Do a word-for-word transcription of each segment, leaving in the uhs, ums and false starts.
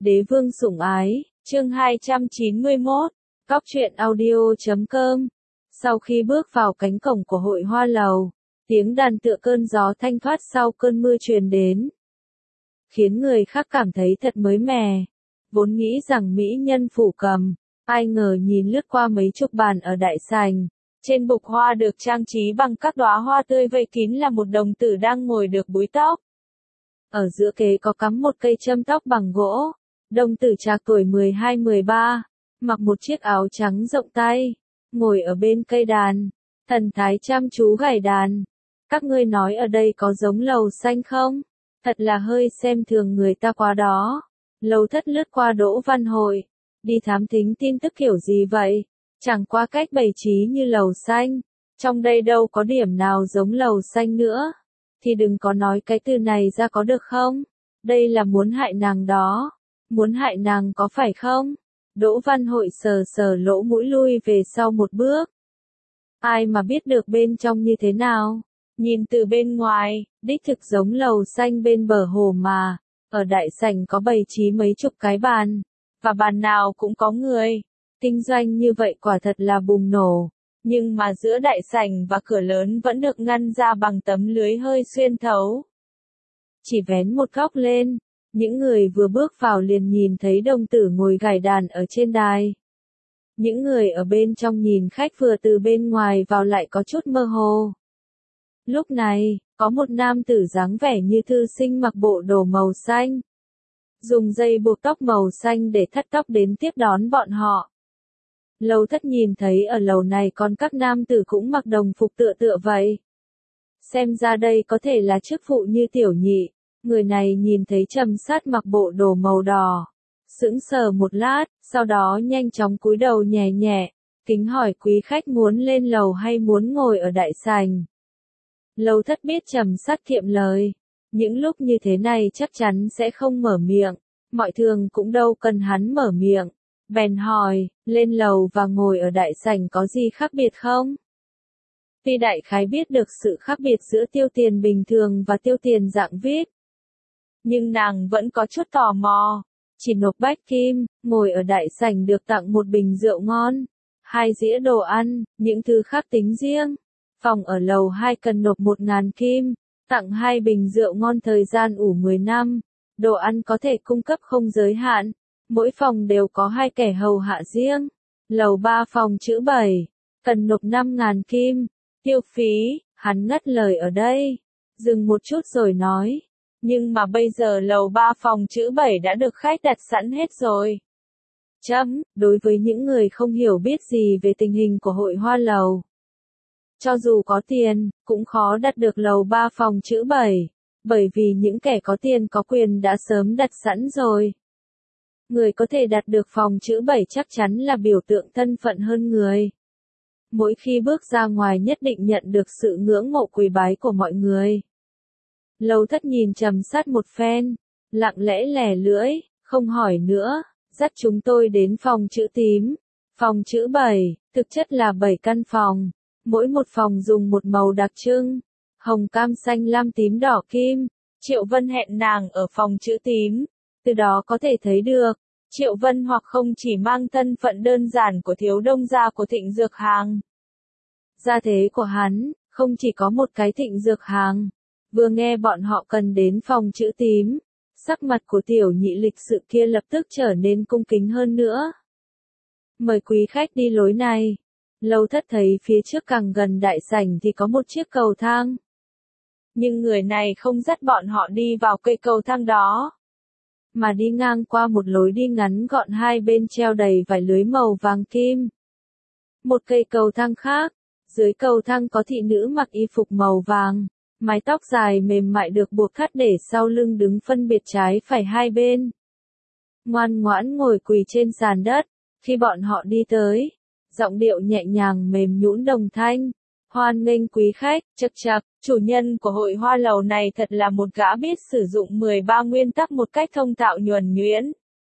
Đế vương sủng ái, chương hai trăm chín mươi mốt, Cóc truyện audio chấm com. Sau khi bước vào cánh cổng của hội hoa lầu, tiếng đàn tựa cơn gió thanh thoát sau cơn mưa truyền đến, khiến người khác cảm thấy thật mới mẻ. Vốn nghĩ rằng mỹ nhân phủ cầm, ai ngờ nhìn lướt qua mấy chục bàn ở đại sảnh, trên bục hoa được trang trí bằng các đóa hoa tươi vây kín là một đồng tử đang ngồi được búi tóc. Ở giữa kế có cắm một cây châm tóc bằng gỗ. Đồng tử trạc tuổi mười hai mười ba, mặc một chiếc áo trắng rộng tay, ngồi ở bên cây đàn, thần thái chăm chú gảy đàn. Các ngươi nói ở đây có giống lầu xanh không? Thật là hơi xem thường người ta quá đó. Lầu Thất lướt qua Đỗ Văn Hội, đi thám thính tin tức kiểu gì vậy? Chẳng qua cách bày trí như lầu xanh, trong đây đâu có điểm nào giống lầu xanh nữa. Thì đừng có nói cái từ này ra có được không? Đây là muốn hại nàng đó. Muốn hại nàng có phải không? Đỗ Văn Hội sờ sờ lỗ mũi lui về sau một bước. Ai mà biết được bên trong như thế nào? Nhìn từ bên ngoài, đích thực giống lầu xanh bên bờ hồ mà. Ở đại sảnh có bày trí mấy chục cái bàn, và bàn nào cũng có người. Kinh doanh như vậy quả thật là bùng nổ. Nhưng mà giữa đại sảnh và cửa lớn vẫn được ngăn ra bằng tấm lưới hơi xuyên thấu. Chỉ vén một góc lên. Những người vừa bước vào liền nhìn thấy đồng tử ngồi gảy đàn ở trên đài. Những người ở bên trong nhìn khách vừa từ bên ngoài vào lại có chút mơ hồ. Lúc này, có một nam tử dáng vẻ như thư sinh mặc bộ đồ màu xanh. Dùng dây buộc tóc màu xanh để thắt tóc đến tiếp đón bọn họ. Lầu Thất nhìn thấy ở lầu này còn các nam tử cũng mặc đồng phục tựa tựa vậy. Xem ra đây có thể là chức vụ như tiểu nhị. Người này nhìn thấy Trầm Sát mặc bộ đồ màu đỏ, sững sờ một lát, sau đó nhanh chóng cúi đầu nhẹ nhẹ, kính hỏi quý khách muốn lên lầu hay muốn ngồi ở đại sảnh. Lầu Thất biết Trầm Sát kiệm lời, những lúc như thế này chắc chắn sẽ không mở miệng, mọi thường cũng đâu cần hắn mở miệng, bèn hỏi, lên lầu và ngồi ở đại sảnh có gì khác biệt không? Tuy đại khái biết được sự khác biệt giữa tiêu tiền bình thường và tiêu tiền dạng vê i pê, nhưng nàng vẫn có chút tò mò. Chỉ nộp bách kim, ngồi ở đại sảnh được tặng một bình rượu ngon, hai dĩa đồ ăn, những thứ khác tính riêng. Phòng ở lầu hai cần nộp một ngàn kim, tặng hai bình rượu ngon thời gian ủ mười năm. Đồ ăn có thể cung cấp không giới hạn. Mỗi phòng đều có hai kẻ hầu hạ riêng. Lầu ba phòng chữ bảy, cần nộp năm ngàn kim. Tiêu phí, hắn ngắt lời ở đây. Dừng một chút rồi nói. Nhưng mà bây giờ lầu ba phòng chữ bảy đã được khách đặt sẵn hết rồi. Chấm, đối với những người không hiểu biết gì về tình hình của hội hoa lầu. Cho dù có tiền, cũng khó đặt được lầu ba phòng chữ bảy, bởi vì những kẻ có tiền có quyền đã sớm đặt sẵn rồi. Người có thể đặt được phòng chữ bảy chắc chắn là biểu tượng thân phận hơn người. Mỗi khi bước ra ngoài nhất định nhận được sự ngưỡng mộ quý bái của mọi người. Lầu Thất nhìn Trầm Sát một phen, lặng lẽ lẻ lưỡi, không hỏi nữa, dắt chúng tôi đến phòng chữ tím. Phòng chữ bảy, thực chất là bảy căn phòng, mỗi một phòng dùng một màu đặc trưng, hồng cam xanh lam tím đỏ kim. Triệu Vân hẹn nàng ở phòng chữ tím, từ đó có thể thấy được, Triệu Vân hoặc không chỉ mang thân phận đơn giản của thiếu đông gia của Thịnh Dược Hàng. Gia thế của hắn, không chỉ có một cái Thịnh Dược Hàng. Vừa nghe bọn họ cần đến phòng chữ tím, sắc mặt của tiểu nhị lịch sự kia lập tức trở nên cung kính hơn nữa. Mời quý khách đi lối này. Lầu Thất thấy phía trước càng gần đại sảnh thì có một chiếc cầu thang. Nhưng người này không dắt bọn họ đi vào cây cầu thang đó, mà đi ngang qua một lối đi ngắn gọn hai bên treo đầy vài lưới màu vàng kim. Một cây cầu thang khác, dưới cầu thang có thị nữ mặc y phục màu vàng. Mái tóc dài mềm mại được buộc thắt để sau lưng đứng phân biệt trái phải hai bên. Ngoan ngoãn ngồi quỳ trên sàn đất, khi bọn họ đi tới, giọng điệu nhẹ nhàng mềm nhũn đồng thanh. Hoan nghênh quý khách, chậc chậc, chủ nhân của hội hoa lầu này thật là một gã biết sử dụng mười ba nguyên tắc một cách thông thạo nhuần nhuyễn.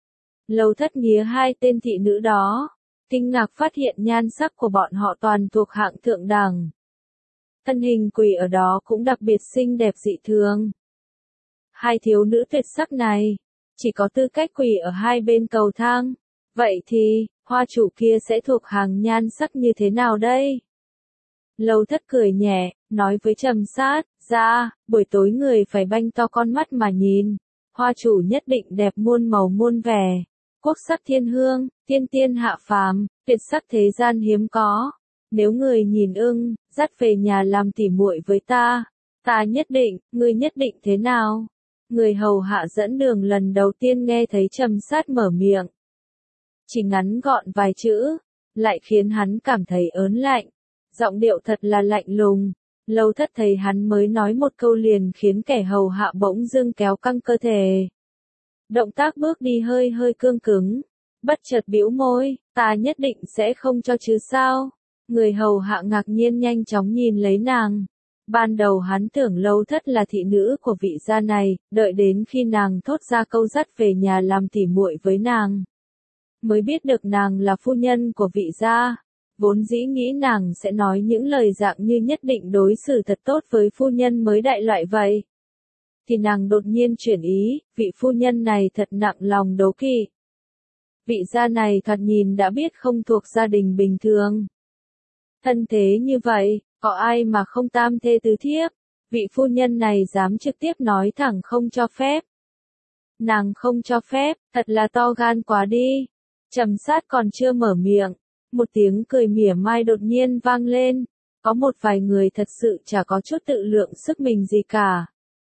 Lầu Thất nghía hai tên thị nữ đó, kinh ngạc phát hiện nhan sắc của bọn họ toàn thuộc hạng thượng đẳng. Thân hình quỳ ở đó cũng đặc biệt xinh đẹp dị thường. Hai thiếu nữ tuyệt sắc này, chỉ có tư cách quỳ ở hai bên cầu thang. Vậy thì, hoa chủ kia sẽ thuộc hàng nhan sắc như thế nào đây? Lâu Thất cười nhẹ, nói với Trầm Sát, ra, buổi tối người phải banh to con mắt mà nhìn. Hoa chủ nhất định đẹp muôn màu muôn vẻ. Quốc sắc thiên hương, tiên tiên hạ phàm, tuyệt sắc thế gian hiếm có. Nếu người nhìn ưng, dắt về nhà làm tỉ muội với ta. Ta nhất định, ngươi nhất định thế nào? Người hầu hạ dẫn đường lần đầu tiên nghe thấy Trầm Sát mở miệng. Chỉ ngắn gọn vài chữ, lại khiến hắn cảm thấy ớn lạnh. Giọng điệu thật là lạnh lùng. Lâu Thất thấy hắn mới nói một câu liền khiến kẻ hầu hạ bỗng dưng kéo căng cơ thể. Động tác bước đi hơi hơi cương cứng. Bất chợt bĩu môi, ta nhất định sẽ không cho chứ sao. Người hầu hạ ngạc nhiên nhanh chóng nhìn lấy nàng. Ban đầu hắn tưởng Lâu Thất là thị nữ của vị gia này, đợi đến khi nàng thốt ra câu dắt về nhà làm tỉ muội với nàng. Mới biết được nàng là phu nhân của vị gia. Vốn dĩ nghĩ nàng sẽ nói những lời dạng như nhất định đối xử thật tốt với phu nhân mới đại loại vậy. Thì nàng đột nhiên chuyển ý, vị phu nhân này thật nặng lòng đố kỵ. Vị gia này thoạt nhìn đã biết không thuộc gia đình bình thường. Thân thế như vậy, có ai mà không tam thê tứ thiếp, vị phu nhân này dám trực tiếp nói thẳng không cho phép. Nàng không cho phép, thật là to gan quá đi. Trầm Sát còn chưa mở miệng. Một tiếng cười mỉa mai đột nhiên vang lên, có một vài người thật sự chả có chút tự lượng sức mình gì cả.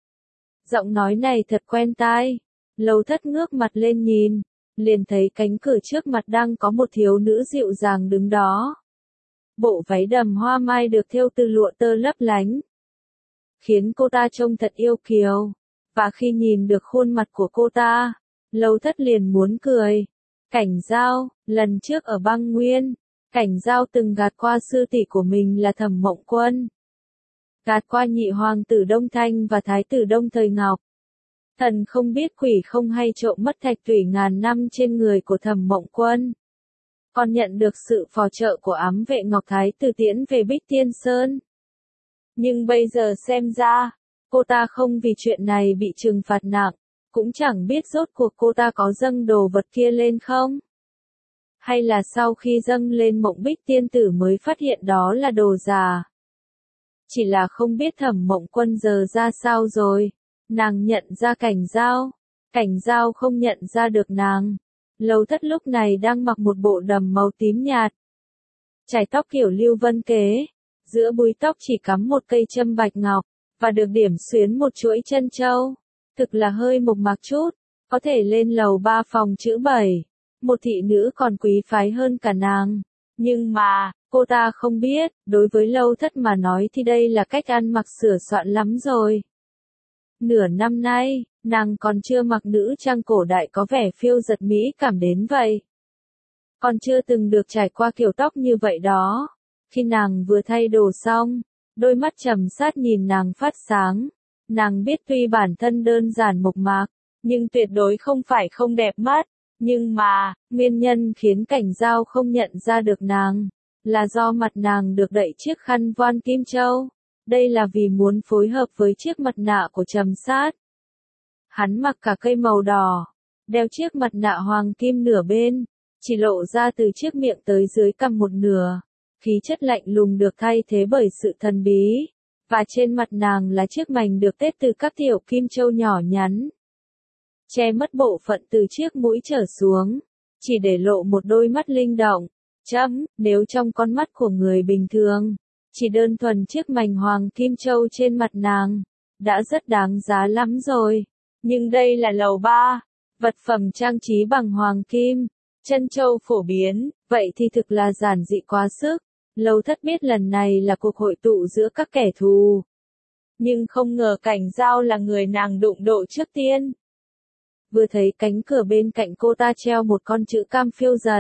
Giọng nói này thật quen tai. Lâu Thất ngước mặt lên nhìn, liền thấy cánh cửa trước mặt đang có một thiếu nữ dịu dàng đứng đó. Bộ váy đầm hoa mai được thêu từ lụa tơ lấp lánh, khiến cô ta trông thật yêu kiều. Và khi nhìn được khuôn mặt của cô ta, Lâu Thất liền muốn cười. Cảnh Giao, lần trước ở băng nguyên, Cảnh Giao từng gạt qua sư tỷ của mình là Thẩm Mộng Quân. Gạt qua nhị hoàng tử Đông Thanh và thái tử Đông Thời Ngọc. Thần không biết quỷ không hay trộm mất thạch thủy ngàn năm trên người của Thẩm Mộng Quân. Còn nhận được sự phò trợ của ám vệ Ngọc Thái tử tiễn về Bích Tiên Sơn. Nhưng bây giờ xem ra, cô ta không vì chuyện này bị trừng phạt nặng. Cũng chẳng biết rốt cuộc cô ta có dâng đồ vật kia lên không? Hay là sau khi dâng lên Mộng Bích Tiên Tử mới phát hiện đó là đồ giả? Chỉ là không biết Thẩm Mộng Quân giờ ra sao rồi. Nàng nhận ra Cảnh Giao. Cảnh Giao không nhận ra được nàng. Lâu Thất lúc này đang mặc một bộ đầm màu tím nhạt. Chải tóc kiểu Lưu Vân Kế. Giữa búi tóc chỉ cắm một cây châm bạch ngọc, và được điểm xuyến một chuỗi chân châu. Thực là hơi mộc mạc chút, có thể lên lầu ba phòng chữ bảy. Một thị nữ còn quý phái hơn cả nàng. Nhưng mà, cô ta không biết, đối với Lâu Thất mà nói thì đây là cách ăn mặc sửa soạn lắm rồi. Nửa năm nay, nàng còn chưa mặc nữ trang cổ đại có vẻ phiêu giật mỹ cảm đến vậy. Còn chưa từng được trải qua kiểu tóc như vậy đó. Khi nàng vừa thay đồ xong, đôi mắt Trầm Sát nhìn nàng phát sáng. Nàng biết tuy bản thân đơn giản mộc mạc, nhưng tuyệt đối không phải không đẹp mắt. Nhưng mà, nguyên nhân khiến Cảnh Giao không nhận ra được nàng, là do mặt nàng được đậy chiếc khăn voan kim châu. Đây là vì muốn phối hợp với chiếc mặt nạ của Trầm Sát. Hắn mặc cả cây màu đỏ, đeo chiếc mặt nạ hoàng kim nửa bên, chỉ lộ ra từ chiếc miệng tới dưới cằm một nửa. Khí chất lạnh lùng được thay thế bởi sự thần bí. Và trên mặt nàng là chiếc mành được tết từ các tiểu kim châu nhỏ nhắn. Che mất bộ phận từ chiếc mũi trở xuống, chỉ để lộ một đôi mắt linh động. Chấm, nếu trong con mắt của người bình thường, chỉ đơn thuần chiếc mành hoàng kim châu trên mặt nàng, đã rất đáng giá lắm rồi. Nhưng đây là lầu ba, vật phẩm trang trí bằng hoàng kim, chân châu phổ biến, vậy thì thực là giản dị quá sức. Lâu Thất biết lần này là cuộc hội tụ giữa các kẻ thù. Nhưng không ngờ Cảnh Giao là người nàng đụng độ trước tiên. Vừa thấy cánh cửa bên cạnh cô ta treo một con chữ cam phiêu giật.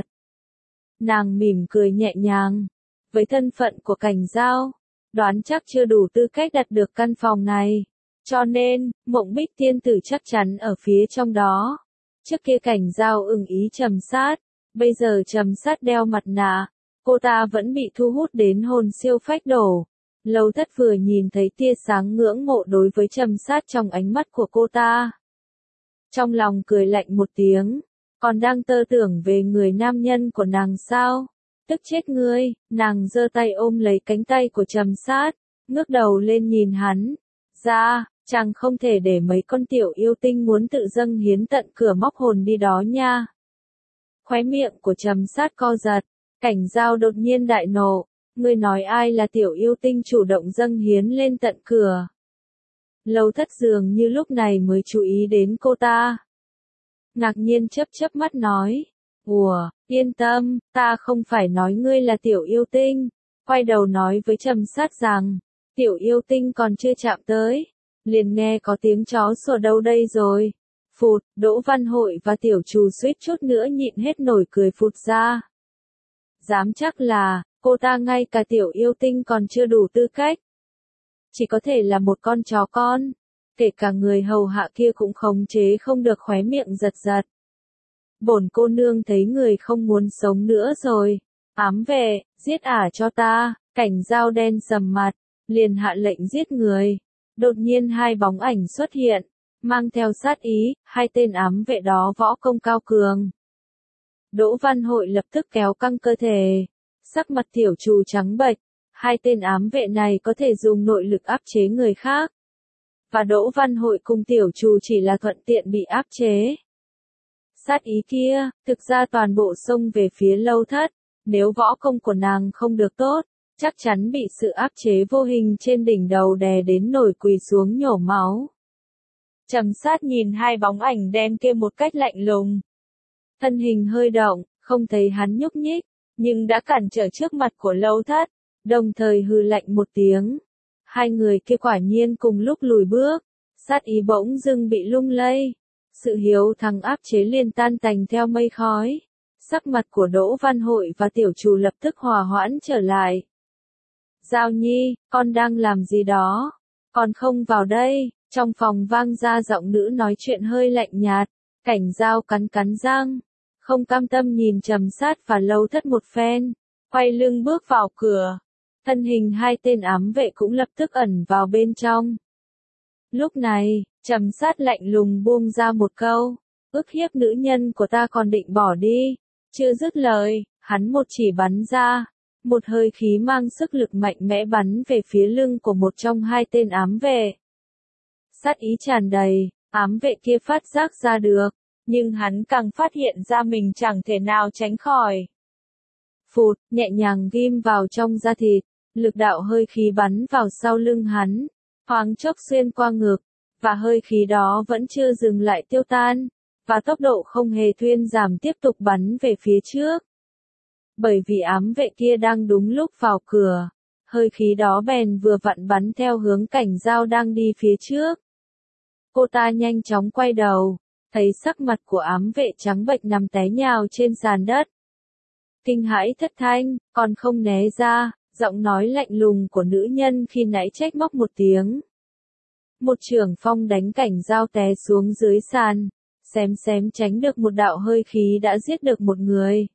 Nàng mỉm cười nhẹ nhàng. Với thân phận của Cảnh Giao, đoán chắc chưa đủ tư cách đặt được căn phòng này. Cho nên, Mộng Bích Tiên Tử chắc chắn ở phía trong đó. Trước kia Cảnh Giao ưng ý Trầm Sát. Bây giờ Trầm Sát đeo mặt nạ. Cô ta vẫn bị thu hút đến hồn siêu phách đổ. Lâu Thất vừa nhìn thấy tia sáng ngưỡng mộ đối với Trầm Sát trong ánh mắt của cô ta. trong lòng cười lạnh một tiếng, còn đang tơ tưởng về người nam nhân của nàng sao? Tức chết ngươi, nàng giơ tay ôm lấy cánh tay của Trầm Sát, ngước đầu lên nhìn hắn. Ra, chàng không thể để mấy con tiểu yêu tinh muốn tự dâng hiến tận cửa móc hồn đi đó nha. Khóe miệng của Trầm Sát co giật, Cảnh Dao đột nhiên đại nộ, ngươi nói ai là tiểu yêu tinh chủ động dâng hiến lên tận cửa? Lâu Thất dường như lúc này mới chú ý đến cô ta. Ngạc nhiên chớp chớp mắt nói, ủa, yên tâm, ta không phải nói ngươi là tiểu yêu tinh. Quay đầu nói với Trầm Sát rằng, tiểu yêu tinh còn chưa chạm tới, liền nghe có tiếng chó sủa đâu đây rồi. Phụt, Đỗ Văn Hội và tiểu trù suýt chút nữa nhịn hết nổi cười phụt ra. Dám chắc là, cô ta ngay cả tiểu yêu tinh còn chưa đủ tư cách. Chỉ có thể là một con chó con. Kể cả người hầu hạ kia cũng khống chế không được khóe miệng giật giật. Bổn cô nương thấy người không muốn sống nữa rồi. Ám vệ, giết ả cho ta. Cảnh Dao đen sầm mặt, liền hạ lệnh giết người. Đột nhiên hai bóng ảnh xuất hiện, mang theo sát ý, hai tên ám vệ đó võ công cao cường. Đỗ Văn Hội lập tức kéo căng cơ thể, sắc mặt tiểu trù trắng bệch, hai tên ám vệ này có thể dùng nội lực áp chế người khác. Và Đỗ Văn Hội cùng tiểu trù chỉ là thuận tiện bị áp chế. Sát ý kia, thực ra toàn bộ xông về phía Lâu Thất, nếu võ công của nàng không được tốt, chắc chắn bị sự áp chế vô hình trên đỉnh đầu đè đến nổi quỳ xuống nhổ máu. Trầm Sát nhìn hai bóng ảnh đen kia một cách lạnh lùng. Thân hình hơi động, không thấy hắn nhúc nhích, nhưng đã cản trở trước mặt của Lâu Thất, đồng thời hừ lạnh một tiếng. Hai người kia quả nhiên cùng lúc lùi bước, sát ý bỗng dưng bị lung lay. Sự hiếu thắng áp chế liền tan tành theo mây khói. Sắc mặt của Đỗ Văn Hội và tiểu trù lập tức hòa hoãn trở lại. Giao Nhi, con đang làm gì đó? Con không vào đây. Trong phòng vang ra giọng nữ nói chuyện hơi lạnh nhạt. Cảnh Dao cắn cắn răng, không cam tâm nhìn Trầm Sát và Lâu Thất một phen, quay lưng bước vào cửa. Thân hình hai tên ám vệ cũng lập tức ẩn vào bên trong. Lúc này, Trầm Sát lạnh lùng buông ra một câu, ức hiếp nữ nhân của ta còn định bỏ đi. Chưa dứt lời, hắn một chỉ bắn ra, một hơi khí mang sức lực mạnh mẽ bắn về phía lưng của một trong hai tên ám vệ. Sát ý tràn đầy, ám vệ kia phát giác ra được, nhưng hắn càng phát hiện ra mình chẳng thể nào tránh khỏi. Phụt, nhẹ nhàng ghim vào trong da thịt, lực đạo hơi khí bắn vào sau lưng hắn, thoáng chốc xuyên qua ngực, và hơi khí đó vẫn chưa dừng lại tiêu tan, và tốc độ không hề thuyên giảm tiếp tục bắn về phía trước. Bởi vì ám vệ kia đang đúng lúc vào cửa, hơi khí đó bèn vừa vặn bắn theo hướng Cảnh Dao đang đi phía trước. Cô ta nhanh chóng quay đầu, thấy sắc mặt của ám vệ trắng bệch nằm té nhào trên sàn đất. Kinh hãi thất thanh, còn không né ra, giọng nói lạnh lùng của nữ nhân khi nãy trách móc một tiếng. Một chưởng phong đánh Cảnh Dao té xuống dưới sàn, xém xém tránh được một đạo hơi khí đã giết được một người.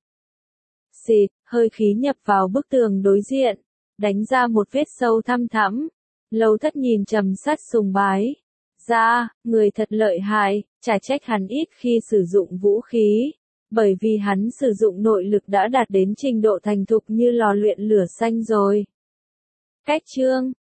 Xịt, hơi khí nhập vào bức tường đối diện, đánh ra một vết sâu thăm thẳm. Lâu Thất nhìn Trầm Sát sùng bái. Ra, người thật lợi hại, chả trách hắn ít khi sử dụng vũ khí, bởi vì hắn sử dụng nội lực đã đạt đến trình độ thành thục như lò luyện lửa xanh rồi. Cách chương